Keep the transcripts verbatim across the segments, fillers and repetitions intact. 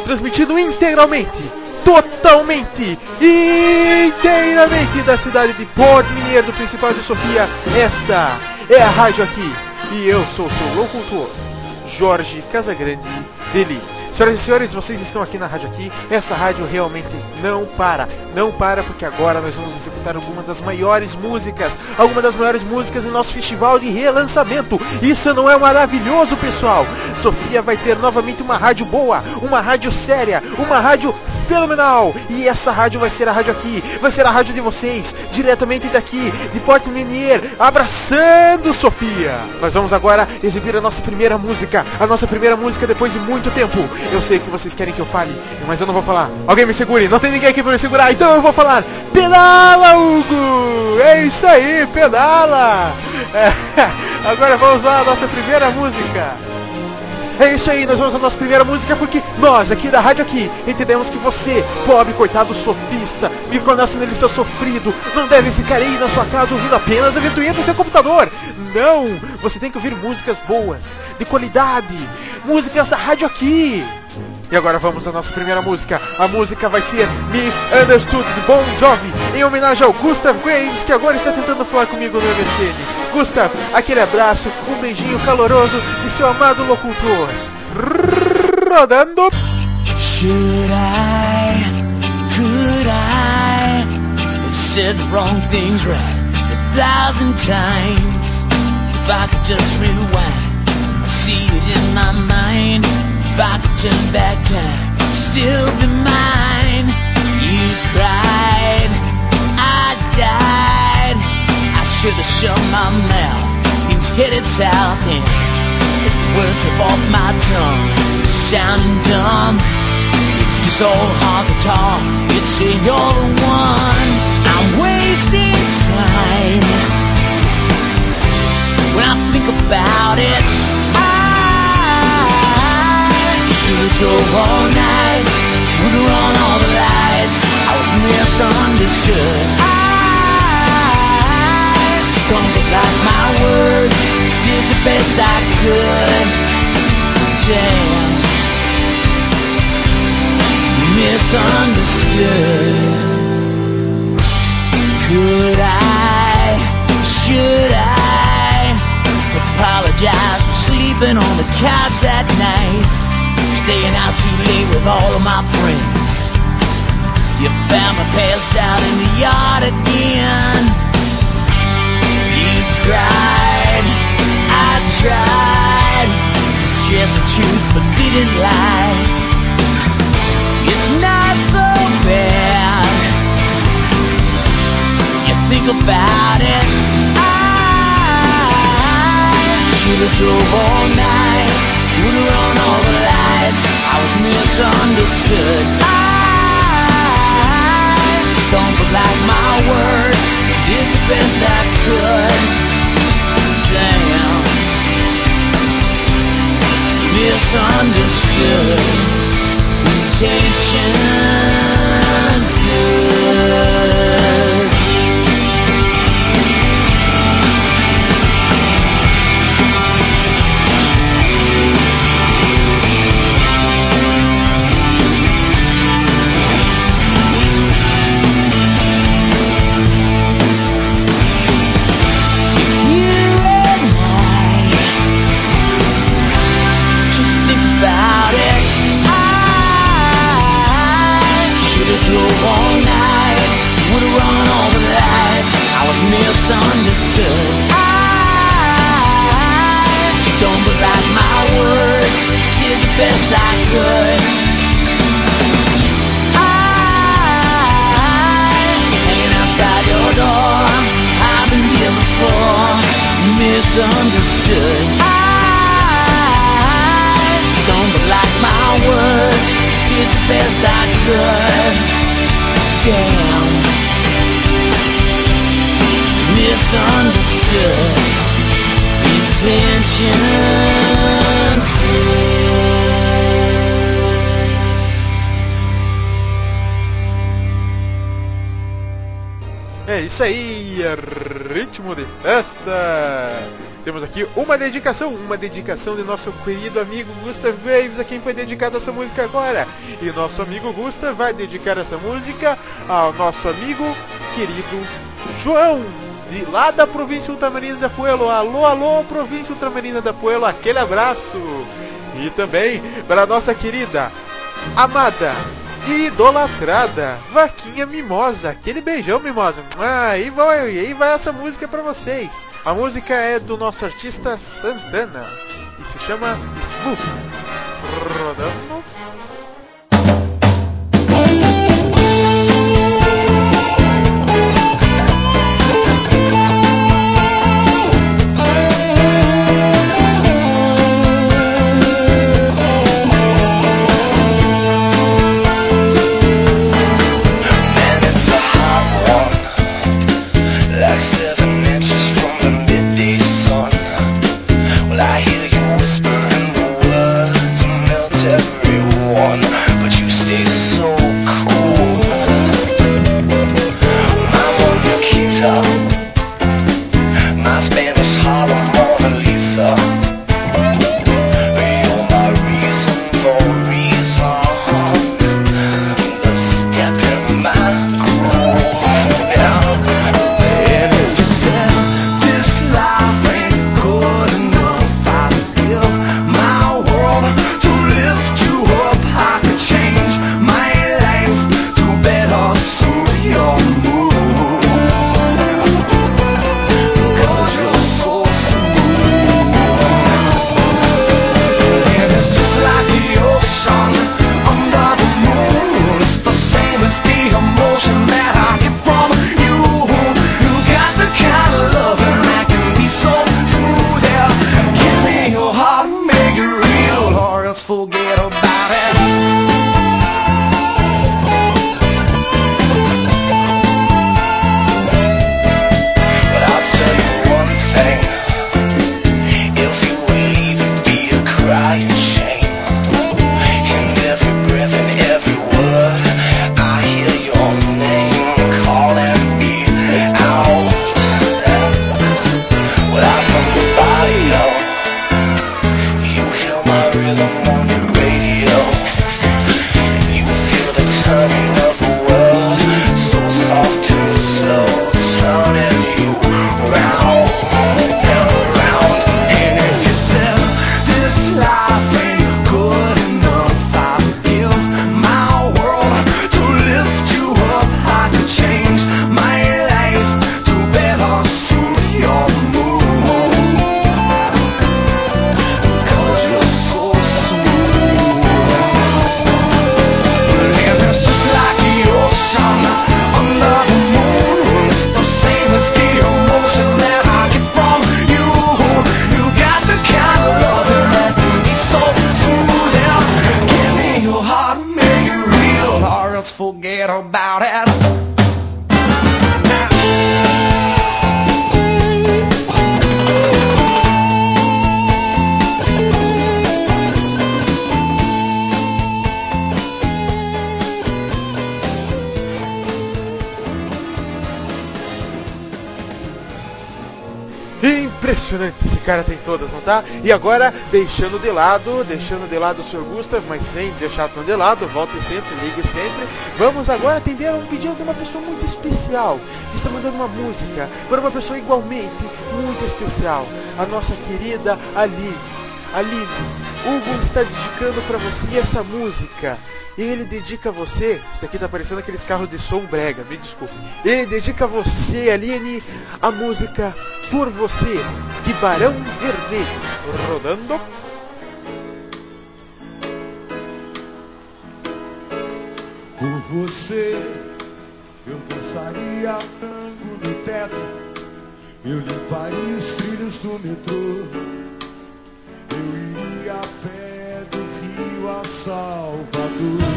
transmitindo integralmente, totalmente, inteiramente da cidade de Porto Mineiro, do Principado de Sofia. Esta é a rádio aqui, e eu sou o seu locutor, Jorge Casagrande Deli. Senhoras e senhores, vocês estão aqui na rádio aqui. Essa rádio realmente não para, não para, porque agora nós vamos executar algumas das maiores músicas, algumas das maiores músicas em nosso festival de relançamento. Isso não é maravilhoso, pessoal? Sofia vai ter novamente uma rádio boa, uma rádio séria, uma rádio fenomenal. E essa rádio vai ser a rádio aqui, vai ser a rádio de vocês, diretamente daqui, de Porto Mineiro, abraçando Sofia. Nós vamos agora exibir a nossa primeira música, a nossa primeira música depois de muito tempo. Eu sei que vocês querem que eu fale, mas eu não vou falar. Alguém me segure, não tem ninguém aqui pra me segurar, então eu vou falar. Pedala, Hugo! É isso aí, pedala! É, agora vamos lá, a nossa primeira música. É isso aí, nós vamos à nossa primeira música porque nós, aqui da rádio aqui, entendemos que você, pobre, coitado, sofista, micronacionalista sofrido, não deve ficar aí na sua casa ouvindo apenas a ventoinha do seu computador. Não, você tem que ouvir músicas boas, de qualidade, músicas da rádio aqui. E agora vamos à nossa primeira música. A música vai ser Misunderstood de Bon Jovi, em homenagem ao Gustav Graves, que agora está tentando falar comigo no M S N. Gustav, aquele abraço, um beijinho caloroso de seu amado locutor. Rodando. Should I, could I have said the wrong things right a thousand times? If I could just rewind, I see it in my mind. If I could turn back time, it'd still be mine. You cried, I died. I should have shut my mouth, things headed south, and if the words slip off my tongue, sounding dumb. If it's all hard to talk, it's say you're the one. I'm wasting time. When I think about it, should've drove all night, would've run all the lights. I was misunderstood. I stumbled like my words, did the best I could. Damn, misunderstood. Could I, should I apologize for sleeping on the couch that night, staying out too late with all of my friends? You found me passed out in the yard again. You cried, I tried to stress the truth but didn't lie. It's not so bad. You think about it, I should've drove all night, would've run all the lights. I was misunderstood. I stumbled like my words, did the best I could. Damn, misunderstood. Intentions good. Drove all night, would've run all the lights. I was misunderstood. I stumbled like my words, did the best I could. I hanging outside your door, I've been here before. Misunderstood. I stumbled like my words, did the best I could. Damn, misunderstood. Intentions É isso aí, ritmo de festa. temos aqui uma dedicação, uma dedicação de nosso querido amigo Gustav Waves, a quem foi dedicada essa música agora. E nosso amigo Gustav vai dedicar essa música ao nosso amigo querido João, de lá da província Ultramarina da Puelo. Alô, alô, província Ultramarina da Puelo, aquele abraço. E também para a nossa querida, amada e idolatrada Vaquinha Mimosa, aquele beijão, Mimosa. Ah, aí vai, aí vai essa música para vocês. A música é do nosso artista Santana e se chama Smooth. Rodando. Forget about it. Impressionante, esse cara tem todas, não tá? E agora, deixando de lado, deixando de lado o senhor Gustav, mas sem deixar tão de lado, volte sempre, ligue sempre. Vamos agora atender a um pedido de uma pessoa muito especial, que está mandando uma música para uma pessoa igualmente muito especial, a nossa querida Aline. Aline, Hugo está dedicando para você essa música. Ele dedica a você, isso aqui tá parecendo aqueles carros de som brega, me desculpe. Ele dedica a você, Aline, a música Por Você, de Barão Vermelho. Rodando. Por você, eu dançaria tango no teto, eu limparia os trilhos do metrô, eu iria a pé do Rio a Salvador,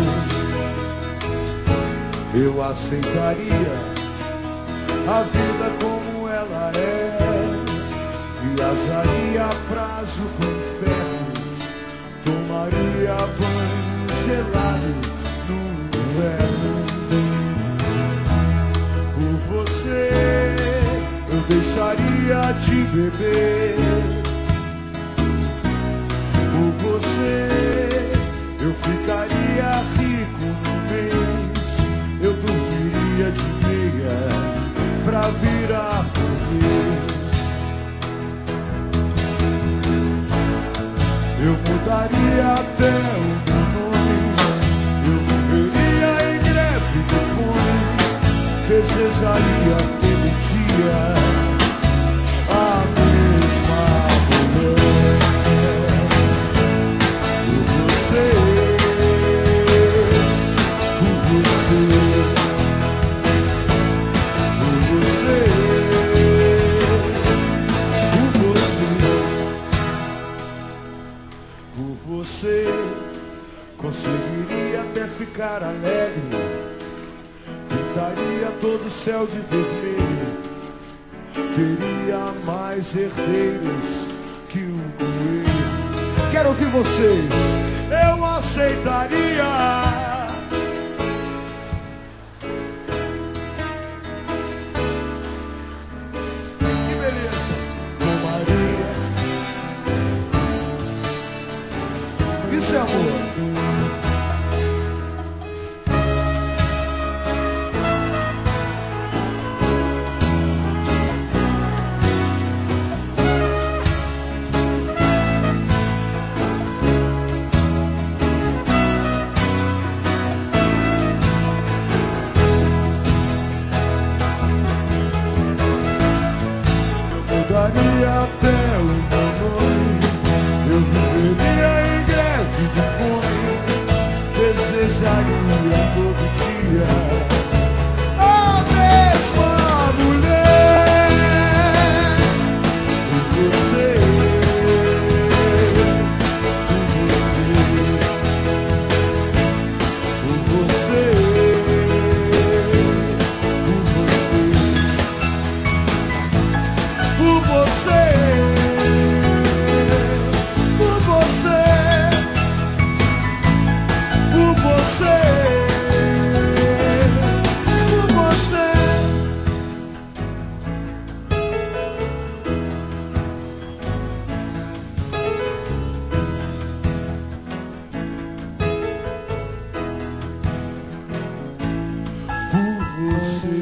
eu aceitaria a vida como ela é, viajaria a prazo pro inferno, tomaria banho gelado no inverno. Por você eu deixaria gostaria de beber. Por você eu ficaria rico no mês. Eu dormiria de meia pra virar feliz. Eu mudaria até o meu nome. Eu viveria em greve de fome. Desejaria todo dia a mesma mulher. Por você, por você, por você, por você, por você, conseguiria até ficar alegre. Pintaria todo o céu de vermelho. Teria mais herdeiros que um coelho. Quero ouvir vocês. Eu aceitaria. Que beleza. Tomaria. Isso é amor. Daria até o meu nome. Eu viveria em greve de fome. Desejaria todo dia a mesma mulher. Por você, por você, por você, por você. Por você, por você, por você, por você. Por você.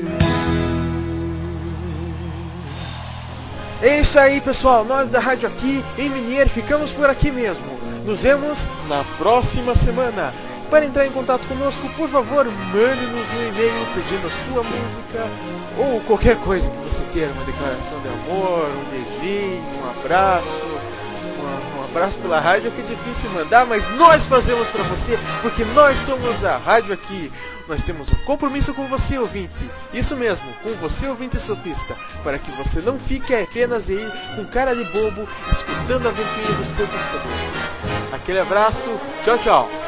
É isso aí, pessoal. Nós da Rádio Aqui em Minier ficamos por aqui mesmo. Nos vemos na próxima semana. Para entrar em contato conosco, por favor, mande-nos um e-mail pedindo a sua música ou qualquer coisa que você queira. Uma declaração de amor, um beijinho, um abraço. Um abraço pela rádio que é difícil mandar, mas nós fazemos para você, porque nós somos a Rádio Aqui. Nós temos um compromisso com você, ouvinte. Isso mesmo, com você, ouvinte sofista, para que você não fique apenas aí com cara de bobo, escutando a ventoinha do seu computador. Aquele abraço, tchau, tchau.